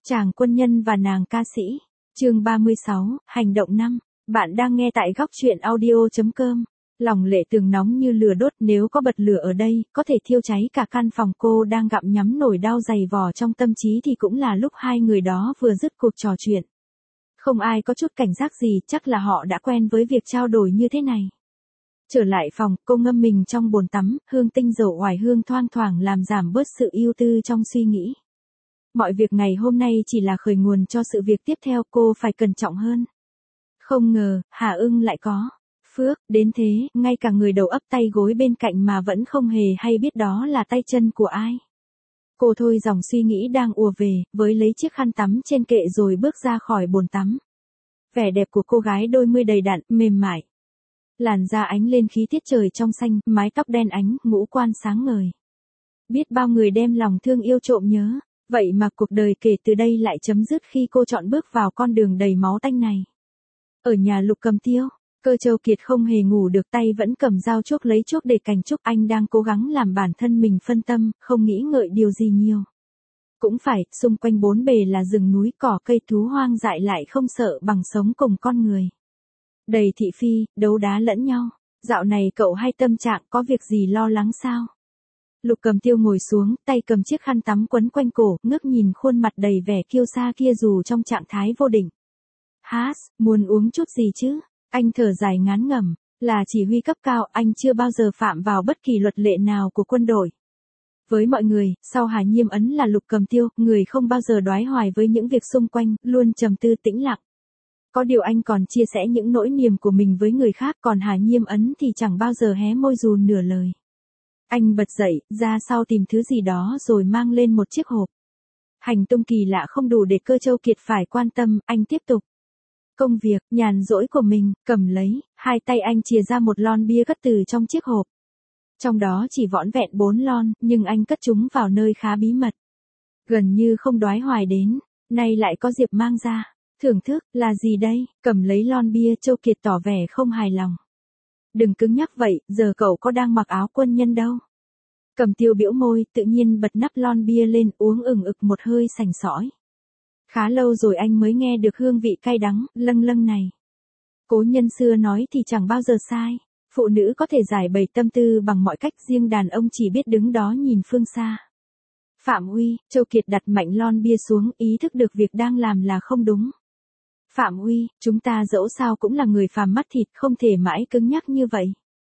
Chàng quân nhân và nàng ca sĩ. Chương 36, hành động 5. Bạn đang nghe tại góc truyện audio.com. Lòng Lệ Tường nóng như lửa đốt, nếu có bật lửa ở đây, có thể thiêu cháy cả căn phòng. Cô đang gặm nhấm nỗi đau dày vò trong tâm trí thì cũng là lúc hai người đó vừa dứt cuộc trò chuyện. Không ai có chút cảnh giác gì, chắc là họ đã quen với việc trao đổi như thế này. Trở lại phòng, cô ngâm mình trong bồn tắm, hương tinh dầu oải hương thoang thoảng làm giảm bớt sự ưu tư trong suy nghĩ. Mọi việc ngày hôm nay chỉ là khởi nguồn cho sự việc tiếp theo, cô phải cẩn trọng hơn. Không ngờ, Hà Ưng lại có phước đến thế, ngay cả người đầu ấp tay gối bên cạnh mà vẫn không hề hay biết đó là tay chân của ai. Cô thôi dòng suy nghĩ đang ùa về, với lấy chiếc khăn tắm trên kệ rồi bước ra khỏi bồn tắm. Vẻ đẹp của cô gái đôi mươi đầy đặn, mềm mại. Làn da ánh lên khí tiết trời trong xanh, mái tóc đen ánh, ngũ quan sáng ngời. Biết bao người đem lòng thương yêu trộm nhớ, vậy mà cuộc đời kể từ đây lại chấm dứt khi cô chọn bước vào con đường đầy máu tanh này. Ở nhà Lục Cầm Tiêu, Cơ Châu Kiệt không hề ngủ được, tay vẫn cầm dao chuốc lấy chuốc để cành trúc. Anh đang cố gắng làm bản thân mình phân tâm, không nghĩ ngợi điều gì nhiều. Cũng phải, xung quanh bốn bề là rừng núi cỏ cây thú hoang dại lại không sợ bằng sống cùng con người. Đầy thị phi, đấu đá lẫn nhau. Dạo này cậu hay tâm trạng, có việc gì lo lắng sao? Lục Cầm Tiêu ngồi xuống, tay cầm chiếc khăn tắm quấn quanh cổ, ngước nhìn khuôn mặt đầy vẻ kiêu sa kia dù trong trạng thái vô định. Hát, muốn uống chút gì chứ? Anh thở dài ngán ngẩm, là chỉ huy cấp cao, anh chưa bao giờ phạm vào bất kỳ luật lệ nào của quân đội. Với mọi người, sau Hà Nhiêm Ấn là Lục Cầm Tiêu, người không bao giờ đoái hoài với những việc xung quanh, luôn trầm tư tĩnh lặng. Có điều anh còn chia sẻ những nỗi niềm của mình với người khác, còn Hà Nhiêm Ấn thì chẳng bao giờ hé môi dù nửa lời. Anh bật dậy, ra sau tìm thứ gì đó rồi mang lên một chiếc hộp. Hành tung kỳ lạ không đủ để Cơ Châu Kiệt phải quan tâm, anh tiếp tục công việc nhàn rỗi của mình, cầm lấy, hai tay anh chìa ra một lon bia cất từ trong chiếc hộp. Trong đó chỉ vỏn vẹn 4 lon, nhưng anh cất chúng vào nơi khá bí mật. Gần như không đoái hoài đến, nay lại có Diệp mang ra. Thưởng thức, là gì đây? Cầm lấy lon bia, Châu Kiệt tỏ vẻ không hài lòng. Đừng cứng nhắc vậy, giờ cậu có đang mặc áo quân nhân đâu. Cầm Tiêu bĩu môi, tự nhiên bật nắp lon bia lên, uống ừng ực một hơi sành sỏi. Khá lâu rồi anh mới nghe được hương vị cay đắng, lâng lâng này. Cố nhân xưa nói thì chẳng bao giờ sai. Phụ nữ có thể giải bày tâm tư bằng mọi cách, riêng đàn ông chỉ biết đứng đó nhìn phương xa. Phạm Huy, Châu Kiệt đặt mạnh lon bia xuống, ý thức được việc đang làm là không đúng. Phạm Huy, chúng ta dẫu sao cũng là người phàm mắt thịt, không thể mãi cứng nhắc như vậy.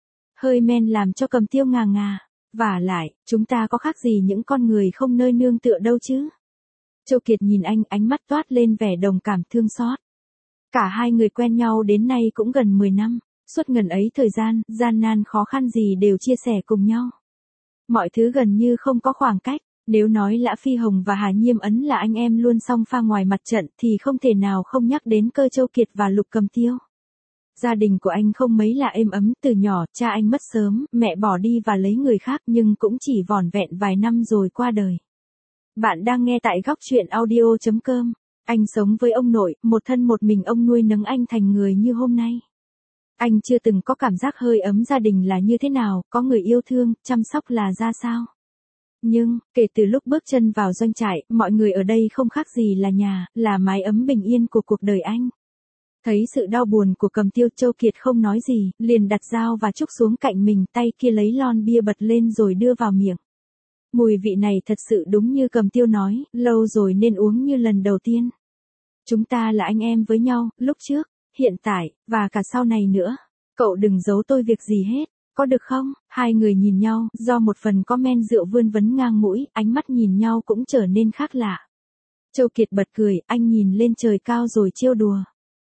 Hơi men làm cho Cầm Tiêu ngà ngà. Vả lại, chúng ta có khác gì những con người không nơi nương tựa đâu chứ? Châu Kiệt nhìn anh, ánh mắt toát lên vẻ đồng cảm thương xót. Cả hai người quen nhau đến nay cũng gần 10 năm, suốt ngần ấy thời gian, gian nan khó khăn gì đều chia sẻ cùng nhau. Mọi thứ gần như không có khoảng cách. Nếu nói Lã Phi Hồng và Hà Nhiêm Ấn là anh em luôn song pha ngoài mặt trận thì không thể nào không nhắc đến Cơ Châu Kiệt và Lục Cầm Tiêu. Gia đình của anh không mấy là êm ấm, từ nhỏ, cha anh mất sớm, mẹ bỏ đi và lấy người khác nhưng cũng chỉ vỏn vẹn vài năm rồi qua đời. Bạn đang nghe tại góc truyện audio.com. Anh sống với ông nội, một thân một mình ông nuôi nấng anh thành người như hôm nay. Anh chưa từng có cảm giác hơi ấm gia đình là như thế nào, có người yêu thương, chăm sóc là ra sao. Nhưng, kể từ lúc bước chân vào doanh trại, mọi người ở đây không khác gì là nhà, là mái ấm bình yên của cuộc đời anh. Thấy sự đau buồn của Cầm Tiêu, Châu Kiệt không nói gì, liền đặt dao và trúc xuống cạnh mình, tay kia lấy lon bia bật lên rồi đưa vào miệng. Mùi vị này thật sự đúng như Cầm Tiêu nói, lâu rồi nên uống như lần đầu tiên. Chúng ta là anh em với nhau, lúc trước, hiện tại, và cả sau này nữa. Cậu đừng giấu tôi việc gì hết, có được không? Hai người nhìn nhau, do một phần có men rượu vươn vấn ngang mũi, ánh mắt nhìn nhau cũng trở nên khác lạ. Châu Kiệt bật cười, anh nhìn lên trời cao rồi trêu đùa.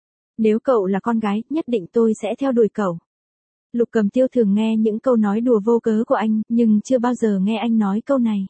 Nếu cậu là con gái, nhất định tôi sẽ theo đuổi cậu. Lục Cầm Tiêu thường nghe những câu nói đùa vô cớ của anh, nhưng chưa bao giờ nghe anh nói câu này.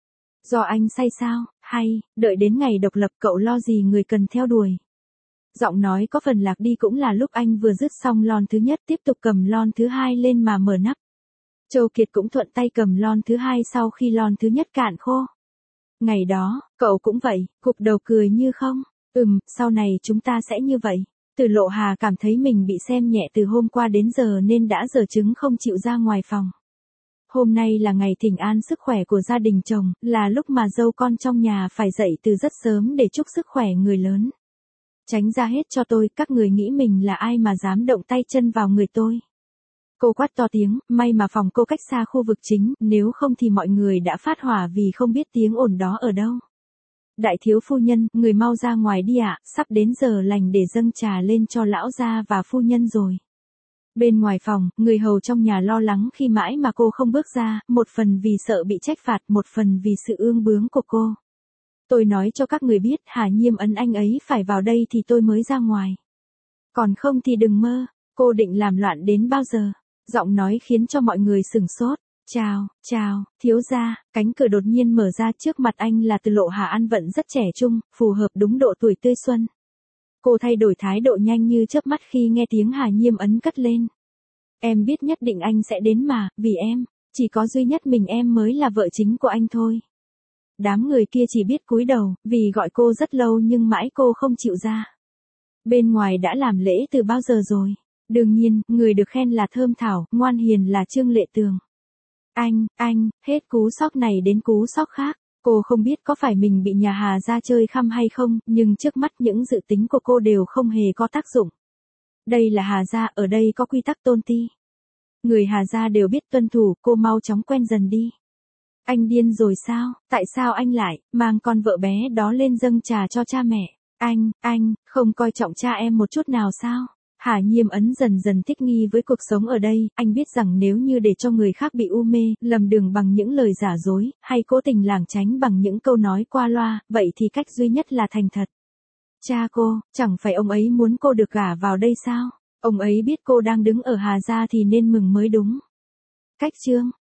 Do anh say sao, hay, đợi đến ngày độc lập cậu lo gì người cần theo đuổi. Giọng nói có phần lạc đi cũng là lúc anh vừa dứt xong lon thứ nhất, tiếp tục cầm lon thứ hai lên mà mở nắp. Châu Kiệt cũng thuận tay cầm lon thứ hai sau khi lon thứ nhất cạn khô. Ngày đó, cậu cũng vậy, gục đầu cười như không. Sau này chúng ta sẽ như vậy. Từ Lộ Hà cảm thấy mình bị xem nhẹ từ hôm qua đến giờ nên đã giở trứng không chịu ra ngoài phòng. Hôm nay là ngày thỉnh an sức khỏe của gia đình chồng, là lúc mà dâu con trong nhà phải dậy từ rất sớm để chúc sức khỏe người lớn. Tránh ra hết cho tôi, các người nghĩ mình là ai mà dám động tay chân vào người tôi. Cô quát to tiếng, may mà phòng cô cách xa khu vực chính, nếu không thì mọi người đã phát hỏa vì không biết tiếng ồn đó ở đâu. Đại thiếu phu nhân, người mau ra ngoài đi ạ, sắp đến giờ lành để dâng trà lên cho lão gia và phu nhân rồi. Bên ngoài phòng, người hầu trong nhà lo lắng khi mãi mà cô không bước ra, một phần vì sợ bị trách phạt, một phần vì sự ương bướng của cô. Tôi nói cho các người biết, Hà Nhiêm Ấn anh ấy phải vào đây thì tôi mới ra ngoài. Còn không thì đừng mơ, cô định làm loạn đến bao giờ? Giọng nói khiến cho mọi người sửng sốt. Chào, thiếu gia, cánh cửa đột nhiên mở ra, trước mặt anh là Từ Lộ Hà An Vận rất trẻ trung, phù hợp đúng độ tuổi tươi xuân. Cô thay đổi thái độ nhanh như chớp mắt khi nghe tiếng Hà Nhiêm Ấn cất lên. Em biết nhất định anh sẽ đến mà, vì em, chỉ có duy nhất mình em mới là vợ chính của anh thôi. Đám người kia chỉ biết cúi đầu, vì gọi cô rất lâu nhưng mãi cô không chịu ra. Bên ngoài đã làm lễ từ bao giờ rồi? Đương nhiên, người được khen là thơm thảo, ngoan hiền là Trương Lệ Tường. Anh, hết cú sốc này đến cú sốc khác. Cô không biết có phải mình bị nhà Hà ra chơi khăm hay không, nhưng trước mắt những dự tính của cô đều không hề có tác dụng. Đây là Hà gia, ở đây có quy tắc tôn ti. Người Hà gia đều biết tuân thủ, cô mau chóng quen dần đi. Anh điên rồi sao? Tại sao anh lại mang con vợ bé đó lên dâng trà cho cha mẹ? Anh, không coi trọng cha em một chút nào sao? Hà Nhiêm Ấn dần dần thích nghi với cuộc sống ở đây, anh biết rằng nếu như để cho người khác bị u mê, lầm đường bằng những lời giả dối, hay cố tình lảng tránh bằng những câu nói qua loa, vậy thì cách duy nhất là thành thật. Cha cô, chẳng phải ông ấy muốn cô được gả vào đây sao? Ông ấy biết cô đang đứng ở Hà gia thì nên mừng mới đúng. Cách chương